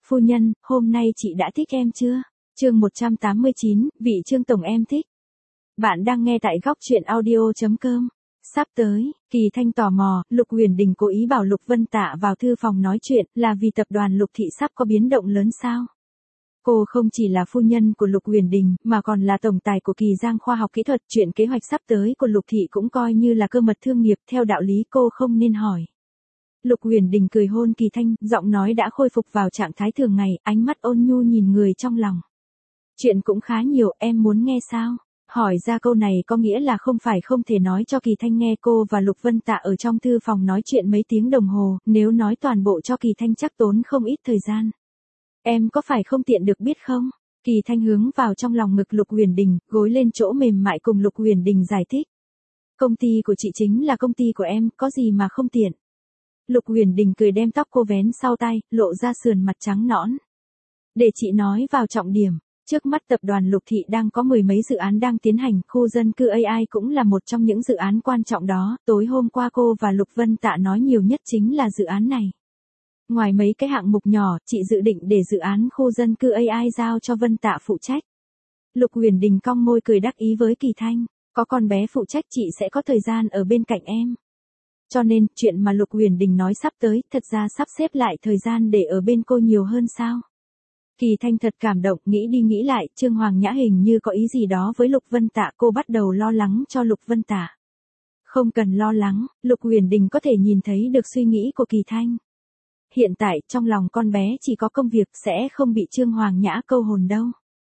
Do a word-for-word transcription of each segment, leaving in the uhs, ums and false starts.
Phu nhân, hôm nay chị đã thích em chưa? Chương một trăm tám mươi chín, vị Trương tổng em thích. Bạn đang nghe tại góc truyện audio chấm com. Sắp tới, Kỳ Thanh tò mò, Lục Huyền Đình cố ý bảo Lục Vân Tạ vào thư phòng nói chuyện, là vì tập đoàn Lục Thị sắp có biến động lớn sao? Cô không chỉ là phu nhân của Lục Huyền Đình, mà còn là tổng tài của Kỳ Giang khoa học kỹ thuật, chuyện kế hoạch sắp tới của Lục Thị cũng coi như là cơ mật thương nghiệp, theo đạo lý cô không nên hỏi. Lục Huyền Đình cười hôn Kỳ Thanh, giọng nói đã khôi phục vào trạng thái thường ngày, ánh mắt ôn nhu nhìn người trong lòng. Chuyện cũng khá nhiều, em muốn nghe sao? Hỏi ra câu này có nghĩa là không phải không thể nói cho Kỳ Thanh nghe. Cô và Lục Vân Tạ ở trong thư phòng nói chuyện mấy tiếng đồng hồ, nếu nói toàn bộ cho Kỳ Thanh chắc tốn không ít thời gian. Em có phải không tiện được biết không? Kỳ Thanh hướng vào trong lòng ngực Lục Huyền Đình, gối lên chỗ mềm mại cùng Lục Huyền Đình giải thích. Công ty của chị chính là công ty của em, có gì mà không tiện. Lục Huyền Đình cười đem tóc cô vén sau tai, lộ ra sườn mặt trắng nõn. Để chị nói vào trọng điểm. Trước mắt tập đoàn Lục Thị đang có mười mấy dự án đang tiến hành, khu dân cư a i cũng là một trong những dự án quan trọng đó. Tối hôm qua cô và Lục Vân Tạ nói nhiều nhất chính là dự án này. Ngoài mấy cái hạng mục nhỏ, chị dự định để dự án khu dân cư a i giao cho Vân Tạ phụ trách. Lục Huyền Đình cong môi cười đắc ý với Kỳ Thanh, có con bé phụ trách chị sẽ có thời gian ở bên cạnh em. Cho nên, chuyện mà Lục Huyền Đình nói sắp tới, thật ra sắp xếp lại thời gian để ở bên cô nhiều hơn sao? Kỳ Thanh thật cảm động, nghĩ đi nghĩ lại, Trương Hoàng Nhã hình như có ý gì đó với Lục Vân Tạ, cô bắt đầu lo lắng cho Lục Vân Tạ. Không cần lo lắng, Lục Huyền Đình có thể nhìn thấy được suy nghĩ của Kỳ Thanh. Hiện tại, trong lòng con bé chỉ có công việc, sẽ không bị Trương Hoàng Nhã câu hồn đâu.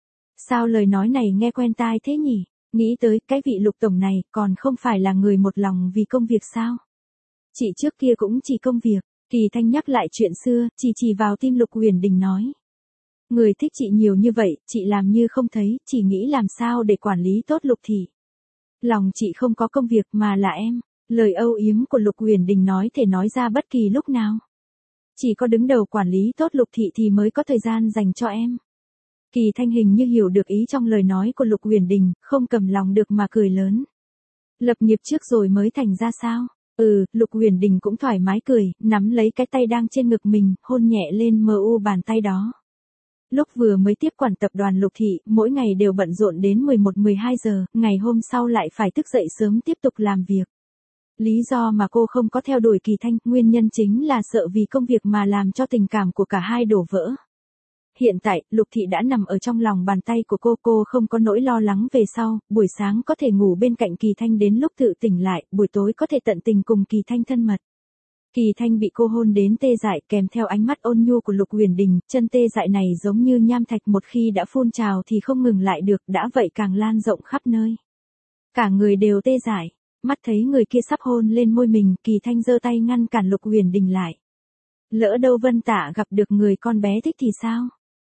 Sao lời nói này nghe quen tai thế nhỉ? Nghĩ tới, cái vị Lục tổng này, còn không phải là người một lòng vì công việc sao? Chị trước kia cũng chỉ công việc. Kỳ Thanh nhắc lại chuyện xưa, chỉ chỉ vào tim Lục Huyền Đình nói. Người thích chị nhiều như vậy, chị làm như không thấy, chỉ nghĩ làm sao để quản lý tốt Lục Thị. Lòng chị không có công việc mà là em. Lời âu yếm của Lục Huyền Đình nói thể nói ra bất kỳ lúc nào. Chỉ có đứng đầu quản lý tốt Lục Thị thì mới có thời gian dành cho em. Kỳ Thanh hình như hiểu được ý trong lời nói của Lục Huyền Đình, không cầm lòng được mà cười lớn. Lập nghiệp trước rồi mới thành ra sao? Ừ, Lục Huyền Đình cũng thoải mái cười, nắm lấy cái tay đang trên ngực mình, hôn nhẹ lên mờ u bàn tay đó. Lúc vừa mới tiếp quản tập đoàn Lục Thị, mỗi ngày đều bận rộn đến mười một mười hai giờ, ngày hôm sau lại phải thức dậy sớm tiếp tục làm việc. Lý do mà cô không có theo đuổi Kỳ Thanh, nguyên nhân chính là sợ vì công việc mà làm cho tình cảm của cả hai đổ vỡ. Hiện tại, Lục Thị đã nằm ở trong lòng bàn tay của cô, cô không có nỗi lo lắng về sau, buổi sáng có thể ngủ bên cạnh Kỳ Thanh đến lúc tự tỉnh lại, buổi tối có thể tận tình cùng Kỳ Thanh thân mật. Kỳ Thanh bị cô hôn đến tê dại, kèm theo ánh mắt ôn nhu của Lục Huyền Đình, chân tê dại này giống như nham thạch, một khi đã phun trào thì không ngừng lại được, đã vậy càng lan rộng khắp nơi. Cả người đều tê dại, mắt thấy người kia sắp hôn lên môi mình, Kỳ Thanh giơ tay ngăn cản Lục Huyền Đình lại. Lỡ đâu Vân Tạ gặp được người con bé thích thì sao?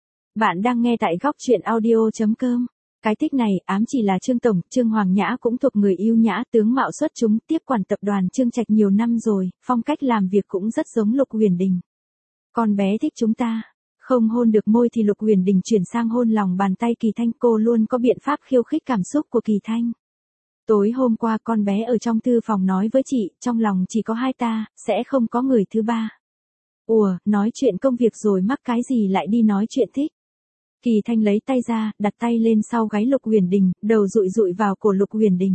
Bạn đang nghe tại góc truyện audio chấm com. Cái thích này, ám chỉ là Trương tổng, Trương Hoàng Nhã cũng thuộc người yêu nhã, tướng mạo xuất chúng, tiếp quản tập đoàn Trương Trạch nhiều năm rồi, phong cách làm việc cũng rất giống Lục Huyền Đình. Con bé thích chúng ta. Không hôn được môi thì Lục Huyền Đình chuyển sang hôn lòng bàn tay Kỳ Thanh, cô luôn có biện pháp khiêu khích cảm xúc của Kỳ Thanh. Tối hôm qua con bé ở trong thư phòng nói với chị, trong lòng chỉ có hai ta, sẽ không có người thứ ba. Ủa, nói chuyện công việc rồi mắc cái gì lại đi nói chuyện thích. Kỳ Thanh lấy tay ra, đặt tay lên sau gáy Lục Huyền Đình, đầu dụi dụi vào cổ Lục Huyền Đình.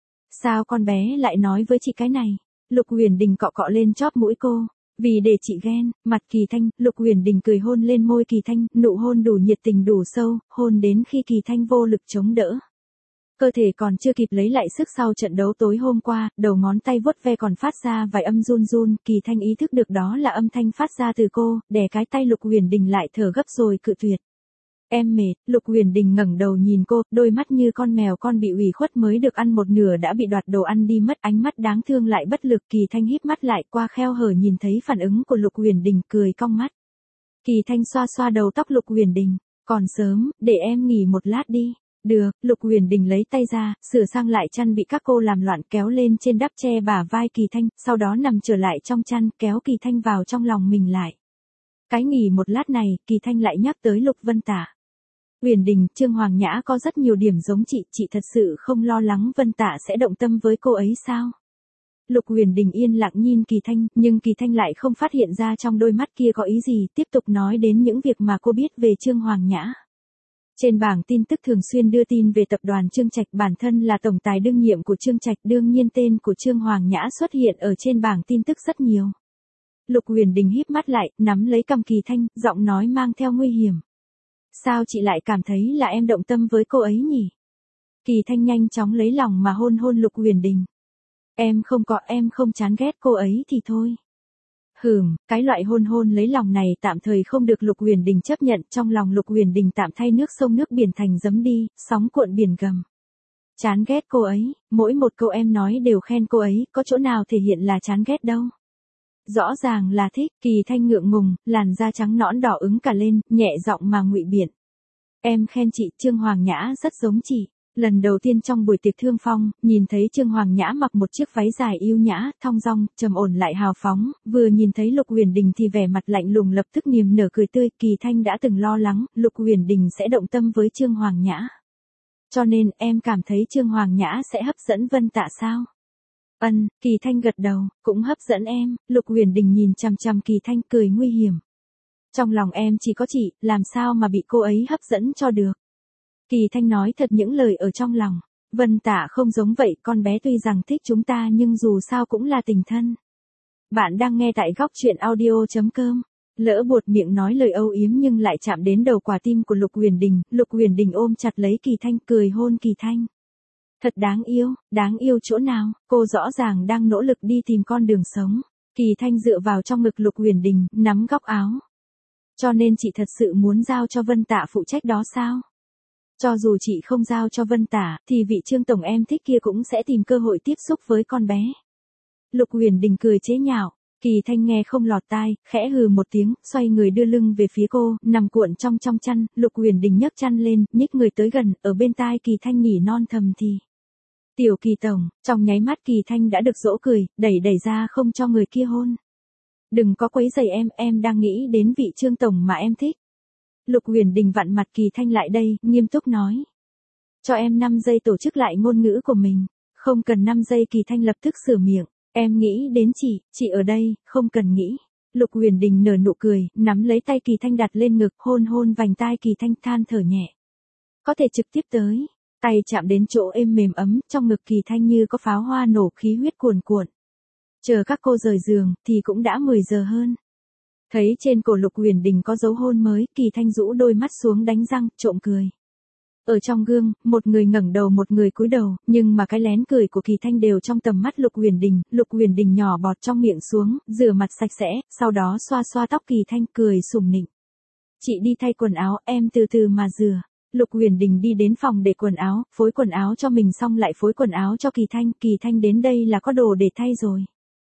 Sao con bé lại nói với chị cái này? Lục Huyền Đình cọ cọ lên chóp mũi cô. Vì để chị ghen, mặt Kỳ Thanh, Lục Huyền Đình cười hôn lên môi Kỳ Thanh, nụ hôn đủ nhiệt tình đủ sâu, hôn đến khi Kỳ Thanh vô lực chống đỡ. Cơ thể còn chưa kịp lấy lại sức sau trận đấu tối hôm qua, đầu ngón tay vuốt ve còn phát ra vài âm run run, Kỳ Thanh ý thức được đó là âm thanh phát ra từ cô, đè cái tay Lục Huyền Đình lại thở gấp rồi cự tuyệt. Em mệt, Lục Huyền Đình ngẩng đầu nhìn cô, đôi mắt như con mèo con bị ủy khuất mới được ăn một nửa đã bị đoạt đồ ăn đi mất, ánh mắt đáng thương lại bất lực. Kỳ Thanh híp mắt lại, qua khe hở nhìn thấy phản ứng của Lục Huyền Đình, cười cong mắt. Kỳ Thanh xoa xoa đầu tóc Lục Huyền Đình, còn sớm, để em nghỉ một lát đi. Được, Lục Huyền Đình lấy tay ra, sửa sang lại chăn bị các cô làm loạn, kéo lên trên đắp che bả vai Kỳ Thanh, sau đó nằm trở lại trong chăn, kéo Kỳ Thanh vào trong lòng mình lại. Cái nghỉ một lát này, Kỳ Thanh lại nhắc tới Lục Vân Tạ. Huyền Đình, Trương Hoàng Nhã có rất nhiều điểm giống chị, chị thật sự không lo lắng Vân Tạ sẽ động tâm với cô ấy sao? Lục Huyền Đình yên lặng nhìn Kỳ Thanh, nhưng Kỳ Thanh lại không phát hiện ra trong đôi mắt kia có ý gì, tiếp tục nói đến những việc mà cô biết về Trương Hoàng Nhã. Trên bảng tin tức thường xuyên đưa tin về tập đoàn Trương Trạch, bản thân là tổng tài đương nhiệm của Trương Trạch, đương nhiên tên của Trương Hoàng Nhã xuất hiện ở trên bảng tin tức rất nhiều. Lục Huyền Đình híp mắt lại, nắm lấy cằm Kỳ Thanh, giọng nói mang theo nguy hiểm. Sao chị lại cảm thấy là em động tâm với cô ấy nhỉ? Kỳ Thanh nhanh chóng lấy lòng mà hôn hôn Lục Huyền Đình. Em không có, em không chán ghét cô ấy thì thôi. Hừm, cái loại hôn hôn lấy lòng này tạm thời không được Lục Huyền Đình chấp nhận, trong lòng Lục Huyền Đình tạm thay nước sông nước biển thành giấm đi, sóng cuộn biển gầm. Chán ghét cô ấy, mỗi một câu em nói đều khen cô ấy, có chỗ nào thể hiện là chán ghét đâu. Rõ ràng là thích. Kỳ Thanh ngượng ngùng, làn da trắng nõn đỏ ứng cả lên, nhẹ giọng mà ngụy biện. Em khen chị, Trương Hoàng Nhã rất giống chị. Lần đầu tiên trong buổi tiệc thương phong, nhìn thấy Trương Hoàng Nhã mặc một chiếc váy dài yêu nhã, thong dong, trầm ổn lại hào phóng, vừa nhìn thấy Lục Huyền Đình thì vẻ mặt lạnh lùng lập tức niềm nở cười tươi. Kỳ Thanh đã từng lo lắng, Lục Huyền Đình sẽ động tâm với Trương Hoàng Nhã. Cho nên, em cảm thấy Trương Hoàng Nhã sẽ hấp dẫn Vân Tạ sao? Ân, Kỳ Thanh gật đầu, cũng hấp dẫn em. Lục Huyền Đình nhìn chằm chằm Kỳ Thanh cười nguy hiểm. Trong lòng em chỉ có chị, làm sao mà bị cô ấy hấp dẫn cho được. Kỳ Thanh nói thật những lời ở trong lòng. Vân Tạ không giống vậy, con bé tuy rằng thích chúng ta nhưng dù sao cũng là tình thân. Bạn đang nghe tại góc truyện audio chấm com. Lỡ buột miệng nói lời âu yếm nhưng lại chạm đến đầu quả tim của Lục Huyền Đình. Lục Huyền Đình ôm chặt lấy Kỳ Thanh cười hôn Kỳ Thanh. Thật đáng yêu, đáng yêu chỗ nào, cô rõ ràng đang nỗ lực đi tìm con đường sống. Kỳ Thanh dựa vào trong ngực Lục Huyền Đình, nắm góc áo. Cho nên chị thật sự muốn giao cho Vân Tạ phụ trách đó sao? Cho dù chị không giao cho Vân Tạ, thì vị Trương tổng em thích kia cũng sẽ tìm cơ hội tiếp xúc với con bé. Lục Huyền Đình cười chế nhạo. Kỳ Thanh nghe không lọt tai, khẽ hừ một tiếng, xoay người đưa lưng về phía cô, nằm cuộn trong trong chăn. Lục Huyền Đình nhấc chăn lên, nhích người tới gần, ở bên tai Kỳ Thanh nhỉ non thầm thì. Tiểu Kỳ tổng, trong nháy mắt Kỳ Thanh đã được dỗ cười, đẩy đẩy ra không cho người kia hôn. Đừng có quấy rầy em, em đang nghĩ đến vị Trương tổng mà em thích. Lục Huyền Đình vặn mặt Kỳ Thanh lại đây, nghiêm túc nói. Cho em năm giây tổ chức lại ngôn ngữ của mình. Không cần năm giây. Kỳ Thanh lập tức sửa miệng. Em nghĩ đến chị, chị ở đây, không cần nghĩ. Lục Huyền Đình nở nụ cười, nắm lấy tay Kỳ Thanh đặt lên ngực, hôn hôn vành tai Kỳ Thanh, than thở nhẹ. Có thể trực tiếp tới. Tay chạm đến chỗ êm mềm ấm, trong ngực Kỳ Thanh như có pháo hoa nổ, khí huyết cuồn cuộn. Chờ các cô rời giường, thì cũng đã mười giờ hơn. Thấy trên cổ Lục Huyền Đình có dấu hôn mới, Kỳ Thanh rũ đôi mắt xuống đánh răng, trộm cười. Ở trong gương, một người ngẩng đầu một người cúi đầu, nhưng mà cái lén cười của Kỳ Thanh đều trong tầm mắt Lục Huyền Đình. Lục Huyền Đình nhỏ bọt trong miệng xuống, rửa mặt sạch sẽ, sau đó xoa xoa tóc Kỳ Thanh, cười sủng nịnh. Chị đi thay quần áo, em từ từ mà rửa. Lục Huyền Đình đi đến phòng để quần áo, phối quần áo cho mình xong lại phối quần áo cho Kỳ Thanh. Kỳ Thanh đến đây là có đồ để thay rồi.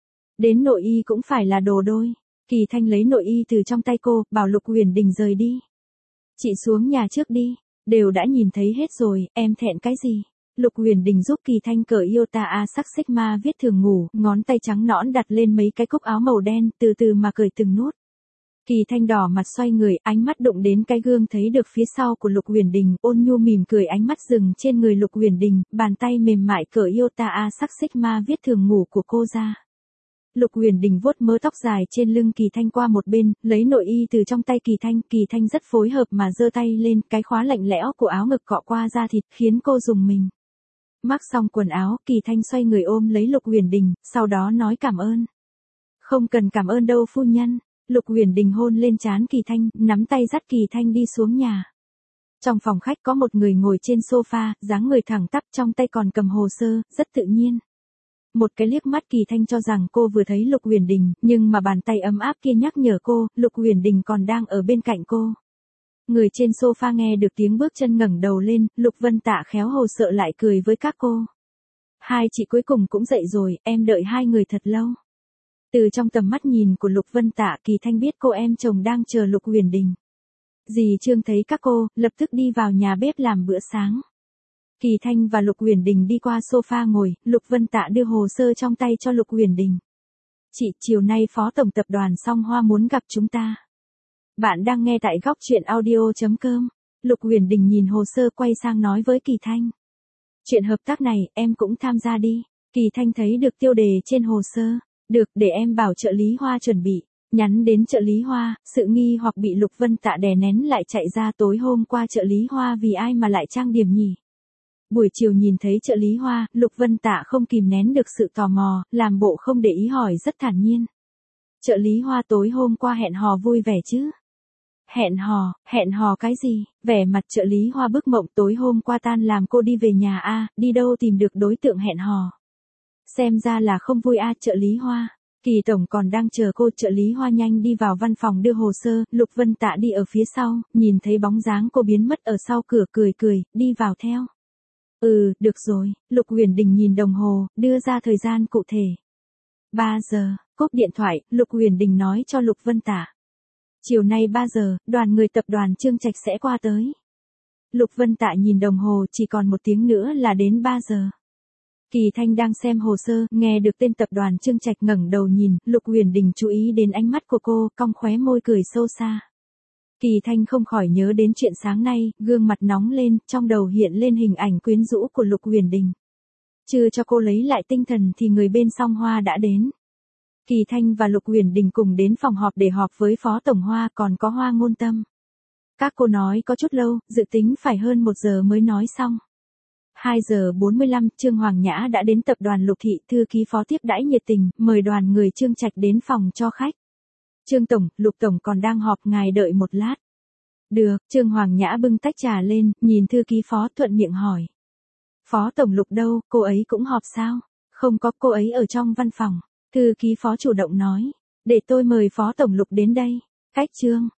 Đến nội y cũng phải là đồ đôi. Kỳ Thanh lấy nội y từ trong tay cô, bảo Lục Huyền Đình rời đi. Chị xuống nhà trước đi, đều đã nhìn thấy hết rồi, em thẹn cái gì. Lục Huyền Đình giúp Kỳ Thanh cởi Iota A sắc Sigma viết thường ngủ, ngón tay trắng nõn đặt lên mấy cái cúc áo màu đen, từ từ mà cởi từng nút. Kỳ Thanh đỏ mặt xoay người, ánh mắt đụng đến cái gương thấy được phía sau của Lục Huyền Đình, ôn nhu mỉm cười, ánh mắt dừng trên người Lục Huyền Đình, bàn tay mềm mại cởi Iota A sắc Sigma viết thường ngủ của cô ra. Lục Huyền Đình vuốt mớ tóc dài trên lưng Kỳ Thanh qua một bên, lấy nội y từ trong tay Kỳ Thanh. Kỳ Thanh rất phối hợp mà giơ tay lên, cái khóa lạnh lẽo của áo ngực cọ qua da thịt, khiến cô rùng mình. Mắc xong quần áo, Kỳ Thanh xoay người ôm lấy Lục Huyền Đình, sau đó nói cảm ơn. Không cần cảm ơn đâu phu nhân. Lục Huyền Đình hôn lên trán Kỳ Thanh, nắm tay dắt Kỳ Thanh đi xuống nhà. Trong phòng khách có một người ngồi trên sofa, dáng người thẳng tắp, trong tay còn cầm hồ sơ, rất tự nhiên. Một cái liếc mắt Kỳ Thanh cho rằng cô vừa thấy Lục Huyền Đình, nhưng mà bàn tay ấm áp kia nhắc nhở cô, Lục Huyền Đình còn đang ở bên cạnh cô. Người trên sofa nghe được tiếng bước chân ngẩng đầu lên, Lục Vân Tạ khéo hồ sợ lại cười với các cô. Hai chị cuối cùng cũng dậy rồi, em đợi hai người thật lâu. Từ trong tầm mắt nhìn của Lục Vân Tạ, Kỳ Thanh biết cô em chồng đang chờ Lục Huyền Đình. Dì Trương thấy các cô, lập tức đi vào nhà bếp làm bữa sáng. Kỳ Thanh và Lục Huyền Đình đi qua sofa ngồi, Lục Vân Tạ đưa hồ sơ trong tay cho Lục Huyền Đình. Chị, chiều nay Phó Tổng Tập đoàn Song Hoa muốn gặp chúng ta. Bạn đang nghe tại góc truyện audio chấm com. Lục Huyền Đình nhìn hồ sơ quay sang nói với Kỳ Thanh. Chuyện hợp tác này, em cũng tham gia đi. Kỳ Thanh thấy được tiêu đề trên hồ sơ. Được, để em bảo trợ lý Hoa chuẩn bị. Nhắn đến trợ lý Hoa, sự nghi hoặc bị Lục Vân Tạ đè nén lại chạy ra tối hôm qua trợ lý Hoa vì ai mà lại trang điểm nhỉ? Buổi chiều nhìn thấy trợ lý Hoa, Lục Vân Tạ không kìm nén được sự tò mò, làm bộ không để ý hỏi rất thản nhiên. Trợ lý Hoa tối hôm qua hẹn hò vui vẻ chứ? Hẹn hò, hẹn hò cái gì? Vẻ mặt trợ lý Hoa bức mộng tối hôm qua tan làm cô đi về nhà a, đi đâu tìm được đối tượng hẹn hò. Xem ra là không vui a trợ lý Hoa. Kỳ tổng còn đang chờ cô, trợ lý Hoa nhanh đi vào văn phòng đưa hồ sơ, Lục Vân Tạ đi ở phía sau, nhìn thấy bóng dáng cô biến mất ở sau cửa cười cười, đi vào theo. Ừ, được rồi, Lục Huyền Đình nhìn đồng hồ, đưa ra thời gian cụ thể. ba giờ, cúp điện thoại, Lục Huyền Đình nói cho Lục Vân Tạ. Chiều nay ba giờ, đoàn người tập đoàn Trương Trạch sẽ qua tới. Lục Vân Tạ nhìn đồng hồ chỉ còn một tiếng nữa là đến ba giờ. Kỳ Thanh đang xem hồ sơ, nghe được tên tập đoàn Trương Trạch ngẩng đầu nhìn, Lục Huyền Đình chú ý đến ánh mắt của cô, cong khóe môi cười sâu xa. Kỳ Thanh không khỏi nhớ đến chuyện sáng nay, gương mặt nóng lên, trong đầu hiện lên hình ảnh quyến rũ của Lục Huyền Đình. Chưa cho cô lấy lại tinh thần thì người bên Song Hoa đã đến. Kỳ Thanh và Lục Huyền Đình cùng đến phòng họp để họp với Phó Tổng Hoa còn có Hoa Ngôn Tâm. Các cô nói có chút lâu, dự tính phải hơn một giờ mới nói xong. hai giờ bốn mươi lăm, Trương Hoàng Nhã đã đến tập đoàn Lục Thị, thư ký phó tiếp đãi nhiệt tình, mời đoàn người Trương Trạch đến phòng cho khách. Trương Tổng, Lục Tổng còn đang họp, ngài đợi một lát. Được, Trương Hoàng Nhã bưng tách trà lên, nhìn thư ký phó thuận miệng hỏi. Phó Tổng Lục đâu, cô ấy cũng họp sao? Không có, cô ấy ở trong văn phòng. Thư ký phó chủ động nói. Để tôi mời Phó Tổng Lục đến đây. Cách Trương.